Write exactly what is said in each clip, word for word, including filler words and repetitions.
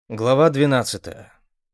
Глава двенадцатая.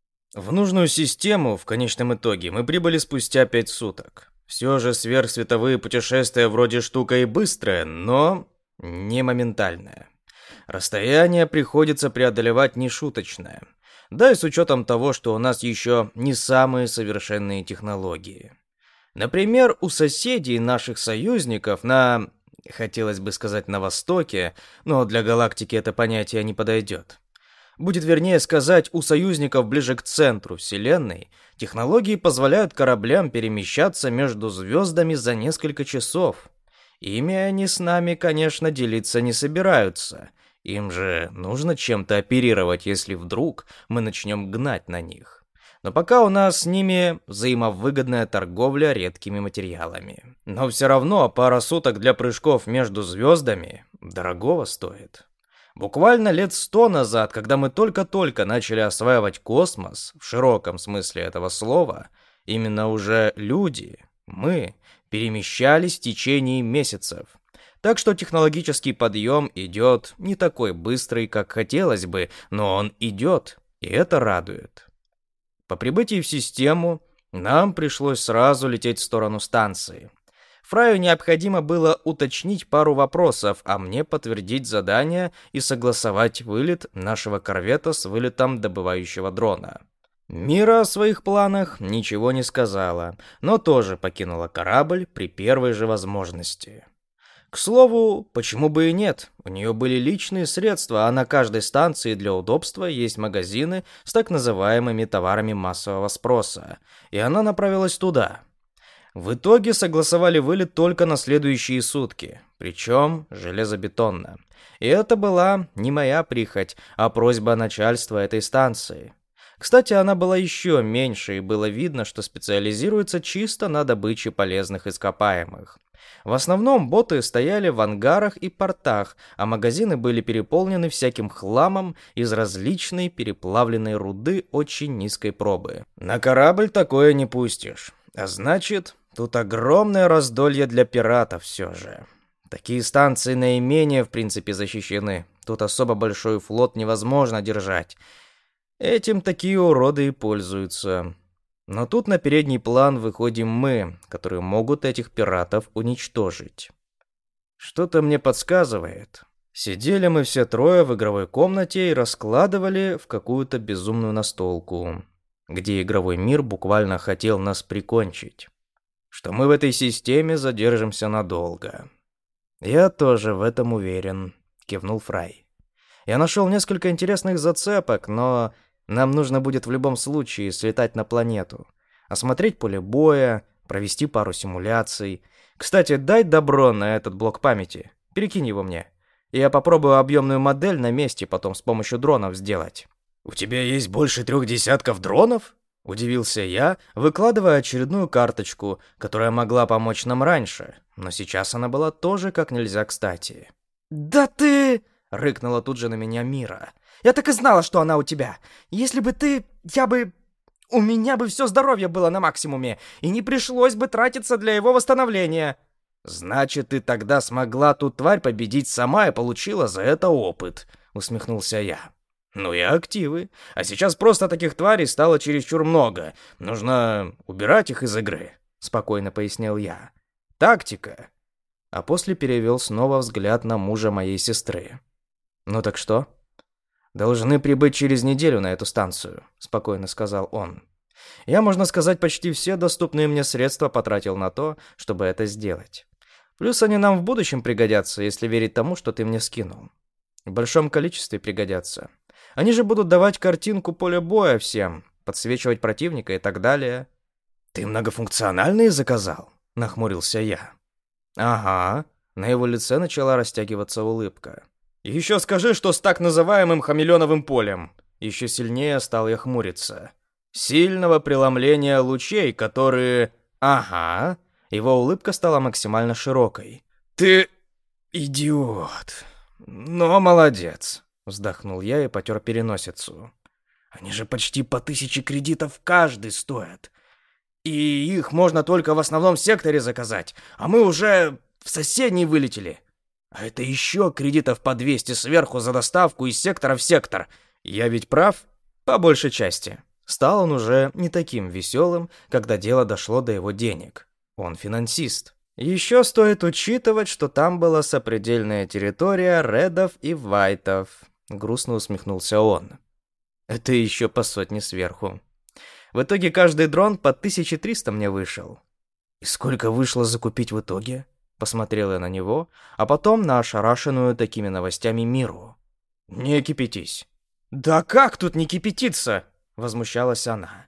В нужную систему, в конечном итоге, мы прибыли спустя пять суток. Все же сверхсветовые путешествия вроде штука и быстрая, но не моментальная. Расстояние приходится преодолевать нешуточное. Да и с учетом того, что у нас еще не самые совершенные технологии. Например, у соседей наших союзников на... хотелось бы сказать на востоке, но для галактики это понятие не подойдет. Будет вернее сказать, у союзников ближе к центру Вселенной технологии позволяют кораблям перемещаться между звездами за несколько часов. Ими они с нами, конечно, делиться не собираются. Им же нужно чем-то оперировать, если вдруг мы начнем гнать на них. Но пока у нас с ними взаимовыгодная торговля редкими материалами. Но все равно пара суток для прыжков между звездами дорогого стоит. Буквально лет сто назад, когда мы только-только начали осваивать космос, в широком смысле этого слова, именно уже люди, мы, перемещались в течение месяцев. Так что технологический подъем идет не такой быстрый, как хотелось бы, но он идет, и это радует. По прибытии в систему нам пришлось сразу лететь в сторону станции. Фраю необходимо было уточнить пару вопросов, а мне подтвердить задание и согласовать вылет нашего корвета с вылетом добывающего дрона. Мира о своих планах ничего не сказала, но тоже покинула корабль при первой же возможности. К слову, почему бы и нет? У нее были личные средства, а на каждой станции для удобства есть магазины с так называемыми товарами массового спроса, и она направилась туда. В итоге согласовали вылет только на следующие сутки, причем железобетонно. И это была не моя прихоть, а просьба начальства этой станции. Кстати, она была еще меньше, и было видно, что специализируется чисто на добыче полезных ископаемых. В основном боты стояли в ангарах и портах, а магазины были переполнены всяким хламом из различной переплавленной руды очень низкой пробы. На корабль такое не пустишь. А значит, тут огромное раздолье для пиратов все же. Такие станции наименее, в принципе, защищены. Тут особо большой флот невозможно держать. Этим такие уроды и пользуются. Но тут на передний план выходим мы, которые могут этих пиратов уничтожить. Что-то мне подсказывает. Сидели мы все трое в игровой комнате и раскладывали в какую-то безумную настолку, где игровой мир буквально хотел нас прикончить. Что мы в этой системе задержимся надолго. «Я тоже в этом уверен», — кивнул Фрай. «Я нашел несколько интересных зацепок, но нам нужно будет в любом случае слетать на планету, осмотреть поле боя, провести пару симуляций. Кстати, дай добро на этот блок памяти, перекинь его мне. Я попробую объемную модель на месте потом с помощью дронов сделать». «У тебя есть больше трех десятков дронов?» — удивился я, выкладывая очередную карточку, которая могла помочь нам раньше, но сейчас она была тоже как нельзя кстати. «Да ты...» — рыкнула тут же на меня Мира. «Я так и знала, что она у тебя. Если бы ты... я бы... у меня бы все здоровье было на максимуме, и не пришлось бы тратиться для его восстановления». «Значит, ты тогда смогла ту тварь победить сама и получила за это опыт», — усмехнулся я. «Ну и активы. А сейчас просто таких тварей стало чересчур много. Нужно убирать их из игры», — спокойно пояснил я. «Тактика». А после перевел снова взгляд на мужа моей сестры. «Ну так что?» «Должны прибыть через неделю на эту станцию», — спокойно сказал он. «Я, можно сказать, почти все доступные мне средства потратил на то, чтобы это сделать. Плюс они нам в будущем пригодятся, если верить тому, что ты мне скинул. В большом количестве пригодятся. Они же будут давать картинку поля боя всем, подсвечивать противника и так далее». «Ты многофункциональные заказал?» — нахмурился я. «Ага». На его лице начала растягиваться улыбка. «Еще скажи, что с так называемым хамелеоновым полем». Еще сильнее стал я хмуриться. «Сильного преломления лучей, которые...» «Ага». Его улыбка стала максимально широкой. «Ты... идиот. Но молодец», — вздохнул я и потер переносицу. «Они же почти по тысяче кредитов каждый стоят. И их можно только в основном секторе заказать, а мы уже в соседний вылетели. А это еще кредитов по двести сверху за доставку из сектора в сектор. Я ведь прав? По большей части. Стал он уже не таким веселым, когда дело дошло до его денег. Он финансист. Еще стоит учитывать, что там была сопредельная территория редов и вайтов. Грустно усмехнулся он. Это еще по сотне сверху. В итоге каждый дрон по тысяче триста мне вышел. И сколько вышло закупить в итоге? Посмотрел я на него, а потом на ошарашенную такими новостями Миру. Не кипятись. Да как тут не кипятиться? Возмущалась она.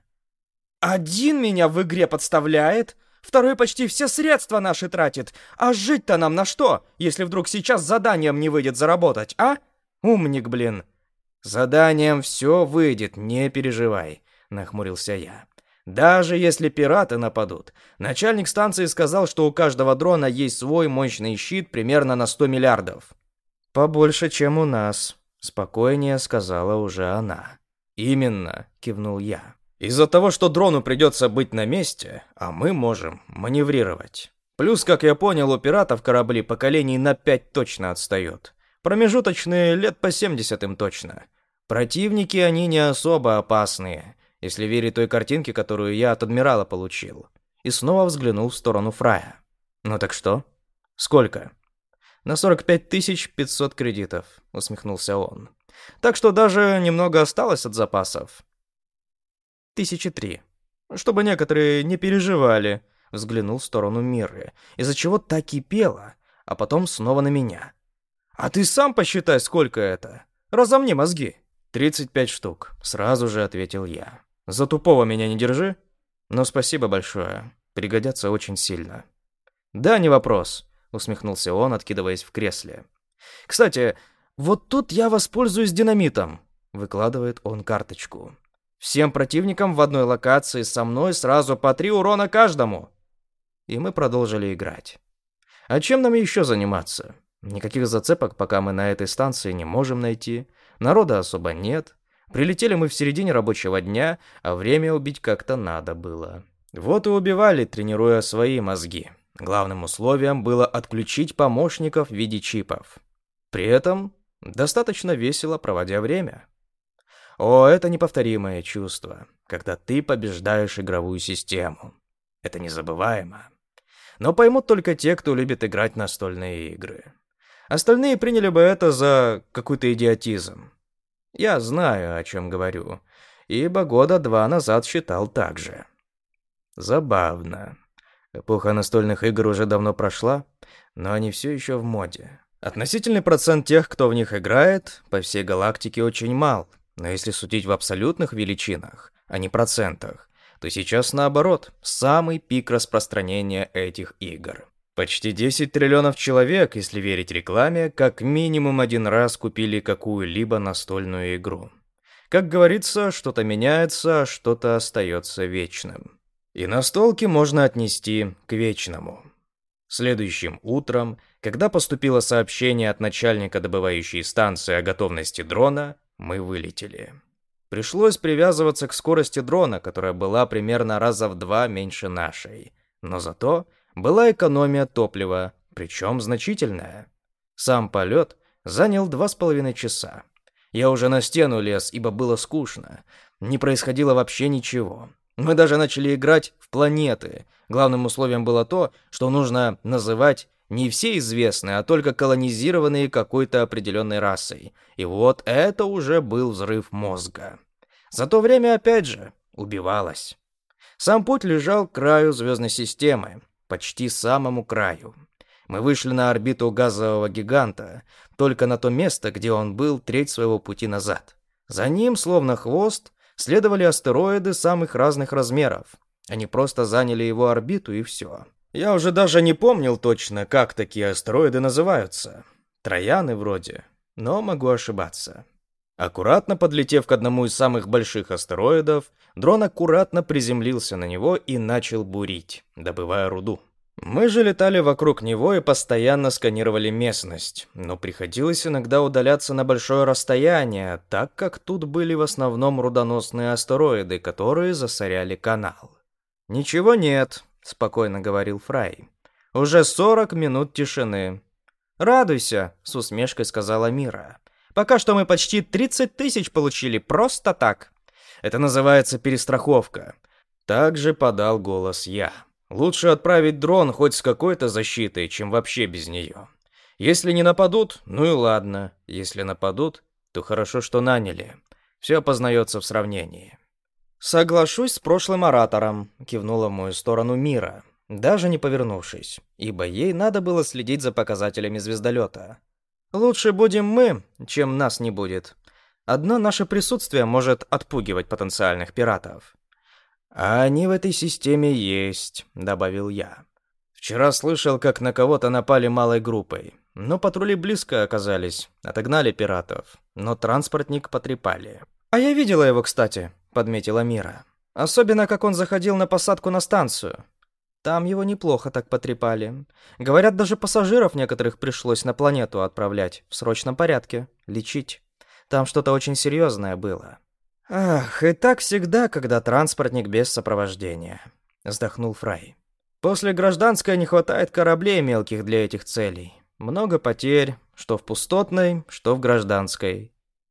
Один меня в игре подставляет, второй почти все средства наши тратит. А жить-то нам на что, если вдруг сейчас заданием не выйдет заработать, а? Умник, блин. Заданием все выйдет, не переживай, нахмурился я. Даже если пираты нападут. Начальник станции сказал, что у каждого дрона есть свой мощный щит примерно на сто миллиардов. Побольше, чем у нас, спокойнее сказала уже она. Именно, кивнул я. Из-за того, что дрону придется быть на месте, а мы можем маневрировать. Плюс, как я понял, у пиратов корабли поколений на пять точно отстают. Промежуточные лет по семьдесят им точно. Противники они не особо опасные, если верить той картинке, которую я от адмирала получил. И снова взглянул в сторону Фрая. Ну так что? Сколько? На сорок пять тысяч пятьсот кредитов, усмехнулся он. Так что даже немного осталось от запасов. Тысячи три. Чтобы некоторые не переживали, взглянул в сторону Миры, из-за чего та кипела, а потом снова на меня. А ты сам посчитай, сколько это. Разомни мозги. тридцать пять штук, сразу же ответил я. За тупого меня не держи. Но спасибо большое, пригодятся очень сильно. Да, не вопрос, усмехнулся он, откидываясь в кресле. Кстати, вот тут я воспользуюсь динамитом, выкладывает он карточку. Всем противникам в одной локации со мной сразу по три урона каждому. И мы продолжили играть. А чем нам еще заниматься? Никаких зацепок пока мы на этой станции не можем найти. Народа особо нет. Прилетели мы в середине рабочего дня, а время убить как-то надо было. Вот и убивали, тренируя свои мозги. Главным условием было отключить помощников в виде чипов. При этом достаточно весело проводя время. О, это неповторимое чувство, когда ты побеждаешь игровую систему. Это незабываемо. Но поймут только те, кто любит играть в настольные игры. Остальные приняли бы это за какой-то идиотизм. Я знаю, о чем говорю, ибо года два назад считал так же. Забавно. Эпоха настольных игр уже давно прошла, но они все еще в моде. Относительный процент тех, кто в них играет, по всей галактике очень мал. Но если судить в абсолютных величинах, а не процентах, то сейчас наоборот, самый пик распространения этих игр. Почти десять триллионов человек, если верить рекламе, как минимум один раз купили какую-либо настольную игру. Как говорится, что-то меняется, а что-то остается вечным. И настолки можно отнести к вечному. Следующим утром, когда поступило сообщение от начальника добывающей станции о готовности дрона, мы вылетели. Пришлось привязываться к скорости дрона, которая была примерно раза в два меньше нашей. Но зато была экономия топлива, причем значительная. Сам полет занял два с половиной часа. Я уже на стену лез, ибо было скучно. Не происходило вообще ничего. Мы даже начали играть в планеты. Главным условием было то, что нужно называть не все известные, а только колонизированные какой-то определенной расой. И вот это уже был взрыв мозга. За то время, опять же, убивалось. Сам путь лежал к краю звездной системы, почти самому краю. Мы вышли на орбиту газового гиганта, только на то место, где он был треть своего пути назад. За ним, словно хвост, следовали астероиды самых разных размеров. Они просто заняли его орбиту и все. Я уже даже не помнил точно, как такие астероиды называются. Трояны вроде, но могу ошибаться. Аккуратно подлетев к одному из самых больших астероидов, дрон аккуратно приземлился на него и начал бурить, добывая руду. Мы же летали вокруг него и постоянно сканировали местность, но приходилось иногда удаляться на большое расстояние, так как тут были в основном рудоносные астероиды, которые засоряли канал. «Ничего нет», — спокойно говорил Фрай. «Уже сорок минут тишины». «Радуйся», — с усмешкой сказала Мира. Пока что мы почти тридцать тысяч получили просто так. Это называется перестраховка. Также подал голос я. Лучше отправить дрон хоть с какой-то защитой, чем вообще без нее. Если не нападут, ну и ладно. Если нападут, то хорошо, что наняли. Все познается в сравнении. «Соглашусь с прошлым оратором», — кивнула в мою сторону Мира, даже не повернувшись, ибо ей надо было следить за показателями звездолета. «Лучше будем мы, чем нас не будет. Одно наше присутствие может отпугивать потенциальных пиратов». «А они в этой системе есть», — добавил я. «Вчера слышал, как на кого-то напали малой группой, но патрули близко оказались, отогнали пиратов, но транспортник потрепали». «А я видела его, кстати», — подметила Мира. «Особенно, как он заходил на посадку на станцию. Там его неплохо так потрепали. Говорят, даже пассажиров некоторых пришлось на планету отправлять в срочном порядке, лечить. Там что-то очень серьезное было». «Ах, и так всегда, когда транспортник без сопровождения», — вздохнул Фрай. «После гражданской не хватает кораблей мелких для этих целей. Много потерь, что в пустотной, что в гражданской».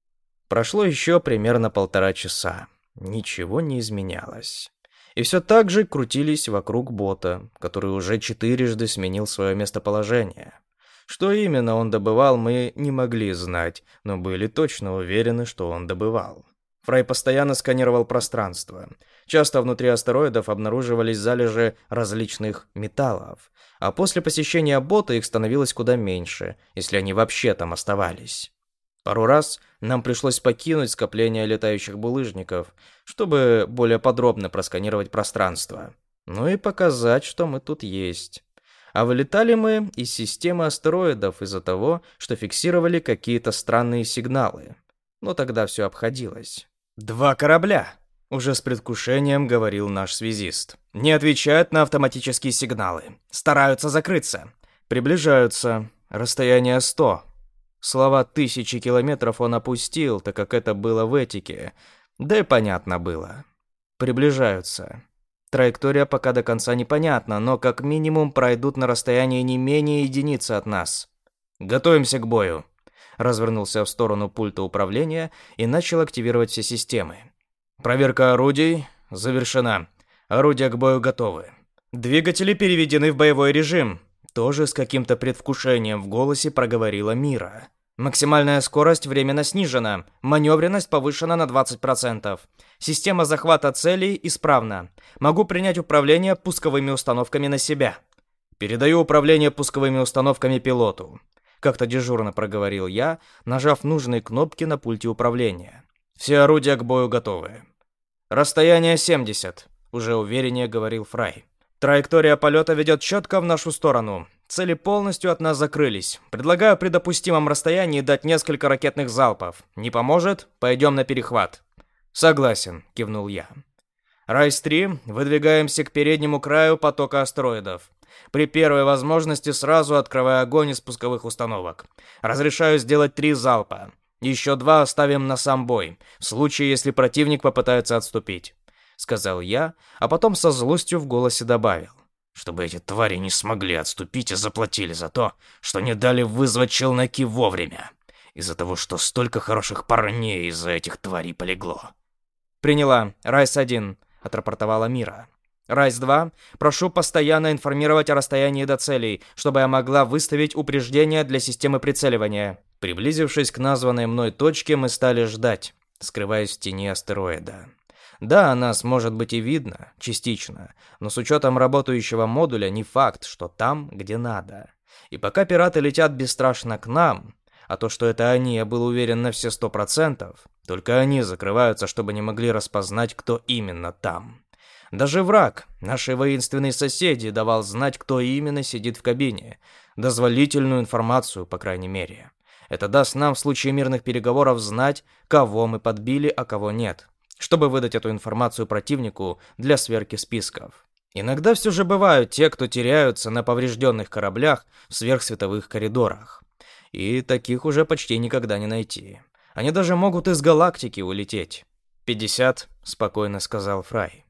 Прошло еще примерно полтора часа. Ничего не изменялось. И все так же крутились вокруг бота, который уже четырежды сменил свое местоположение. Что именно он добывал, мы не могли знать, но были точно уверены, что он добывал. Фрай постоянно сканировал пространство. Часто внутри астероидов обнаруживались залежи различных металлов, а после посещения бота их становилось куда меньше, если они вообще там оставались. Пару раз нам пришлось покинуть скопление летающих булыжников, чтобы более подробно просканировать пространство, ну и показать, что мы тут есть. А вылетали мы из системы астероидов из-за того, что фиксировали какие-то странные сигналы. Но тогда все обходилось. «Два корабля», — уже с предвкушением говорил наш связист. «Не отвечают на автоматические сигналы. Стараются закрыться. Приближаются. Расстояние сто». Слова «тысячи километров» он опустил, так как это было в этике. Да и понятно было. Приближаются. Траектория пока до конца непонятна, но как минимум пройдут на расстоянии не менее единицы от нас. «Готовимся к бою», — развернулся в сторону пульта управления и начал активировать все системы. «Проверка орудий завершена. Орудия к бою готовы. Двигатели переведены в боевой режим». Тоже с каким-то предвкушением в голосе проговорила Мира. «Максимальная скорость временно снижена. Маневренность повышена на двадцать процентов. Система захвата целей исправна. Могу принять управление пусковыми установками на себя. Передаю управление пусковыми установками пилоту». Как-то дежурно проговорил я, нажав нужные кнопки на пульте управления. «Все орудия к бою готовы». «Расстояние семьдесят», — уже увереннее говорил Фрай. «Траектория полета ведет четко в нашу сторону. Цели полностью от нас закрылись. Предлагаю при допустимом расстоянии дать несколько ракетных залпов. Не поможет? Пойдем на перехват». «Согласен», — кивнул я. «Райс три, выдвигаемся к переднему краю потока астероидов. При первой возможности сразу открывай огонь из пусковых установок. Разрешаю сделать три залпа. Еще два оставим на сам бой, в случае, если противник попытается отступить», — сказал я, а потом со злостью в голосе добавил. «Чтобы эти твари не смогли отступить и заплатили за то, что не дали вызвать челноки вовремя. Из-за того, что столько хороших парней из-за этих тварей полегло». «Приняла. Райс один», — отрапортовала Мира. «Райс два, прошу постоянно информировать о расстоянии до целей, чтобы я могла выставить упреждение для системы прицеливания». Приблизившись к названной мной точке, мы стали ждать, скрываясь в тени астероида. Да, нас может быть и видно, частично, но с учетом работающего модуля не факт, что там, где надо. И пока пираты летят бесстрашно к нам, а то, что это они, я был уверен на все сто процентов, только они закрываются, чтобы не могли распознать, кто именно там. Даже враг, наши воинственные соседи, давал знать, кто именно сидит в кабине. Дозволительную информацию, по крайней мере. Это даст нам в случае мирных переговоров знать, кого мы подбили, а кого нет, чтобы выдать эту информацию противнику для сверки списков. Иногда все же бывают те, кто теряются на поврежденных кораблях в сверхсветовых коридорах. И таких уже почти никогда не найти. Они даже могут из галактики улететь. «Пятьдесят», — спокойно сказал Фрай.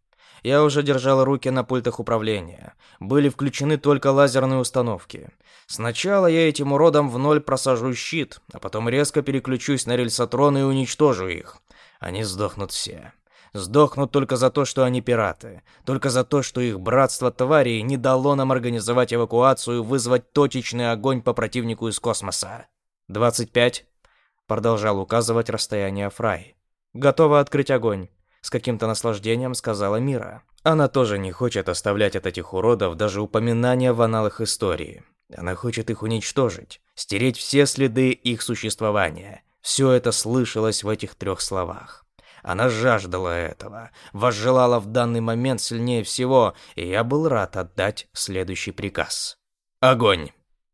Я уже держал руки на пультах управления. Были включены только лазерные установки. Сначала я этим уродам в ноль просажу щит, а потом резко переключусь на рельсотроны и уничтожу их. Они сдохнут все. Сдохнут только за то, что они пираты. Только за то, что их братство тварей не дало нам организовать эвакуацию и вызвать точечный огонь по противнику из космоса. «двадцать пять», — продолжал указывать расстояние Фрай. «Готова открыть огонь», — с каким-то наслаждением сказала Мира. Она тоже не хочет оставлять от этих уродов даже упоминания в аналах истории. Она хочет их уничтожить, стереть все следы их существования. Все это слышалось в этих трех словах. Она жаждала этого, возжелала в данный момент сильнее всего, и я был рад отдать следующий приказ. «Огонь!»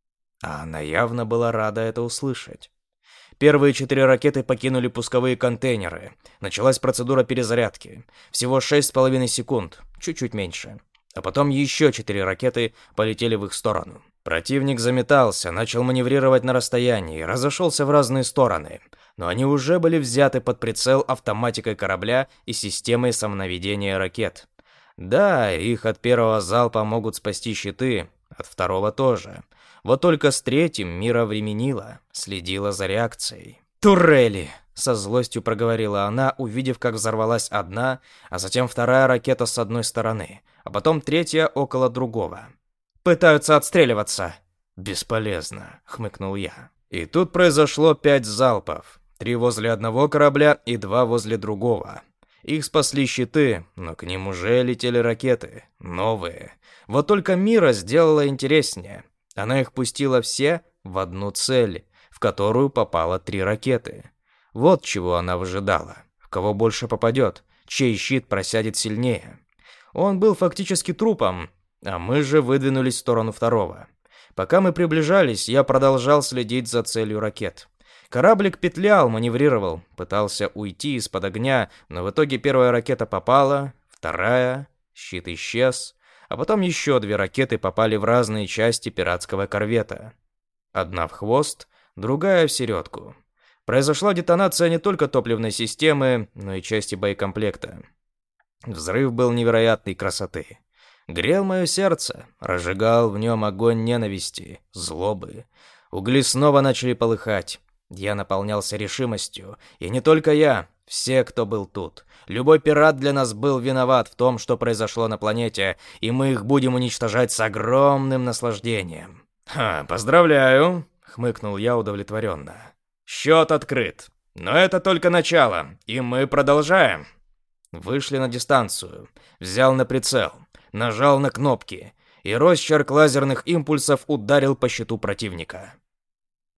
А она явно была рада это услышать. Первые четыре ракеты покинули пусковые контейнеры. Началась процедура перезарядки. Всего шесть с половиной секунд, чуть-чуть меньше. А потом еще четыре ракеты полетели в их сторону. Противник заметался, начал маневрировать на расстоянии, разошелся в разные стороны. Но они уже были взяты под прицел автоматикой корабля и системой самонаведения ракет. Да, их от первого залпа могут спасти щиты, от второго тоже. Вот только с третьим Мира временила, следила за реакцией. «Турели!» — со злостью проговорила она, увидев, как взорвалась одна, а затем вторая ракета с одной стороны, а потом третья около другого. «Пытаются отстреливаться!» «Бесполезно!» — хмыкнул я. И тут произошло пять залпов. Три возле одного корабля и два возле другого. Их спасли щиты, но к ним уже летели ракеты. Новые. Вот только Мира сделала интереснее. Она их пустила все в одну цель, в которую попало три ракеты. Вот чего она выжидала. В кого больше попадет, чей щит просядет сильнее. Он был фактически трупом, а мы же выдвинулись в сторону второго. Пока мы приближались, я продолжал следить за целью ракет. Кораблик петлял, маневрировал, пытался уйти из-под огня, но в итоге первая ракета попала, вторая, щит исчез, а потом еще две ракеты попали в разные части пиратского корвета. Одна в хвост, другая в середку. Произошла детонация не только топливной системы, но и части боекомплекта. Взрыв был невероятной красоты. Грел мое сердце, разжигал в нем огонь ненависти, злобы. Угли снова начали полыхать. Я наполнялся решимостью, и не только я, все, кто был тут. Любой пират для нас был виноват в том, что произошло на планете, и мы их будем уничтожать с огромным наслаждением. «Ха, поздравляю», — хмыкнул я удовлетворенно. «Счет открыт. Но это только начало, и мы продолжаем». Вышли на дистанцию, взял на прицел, нажал на кнопки, и росчерк лазерных импульсов ударил по щиту противника.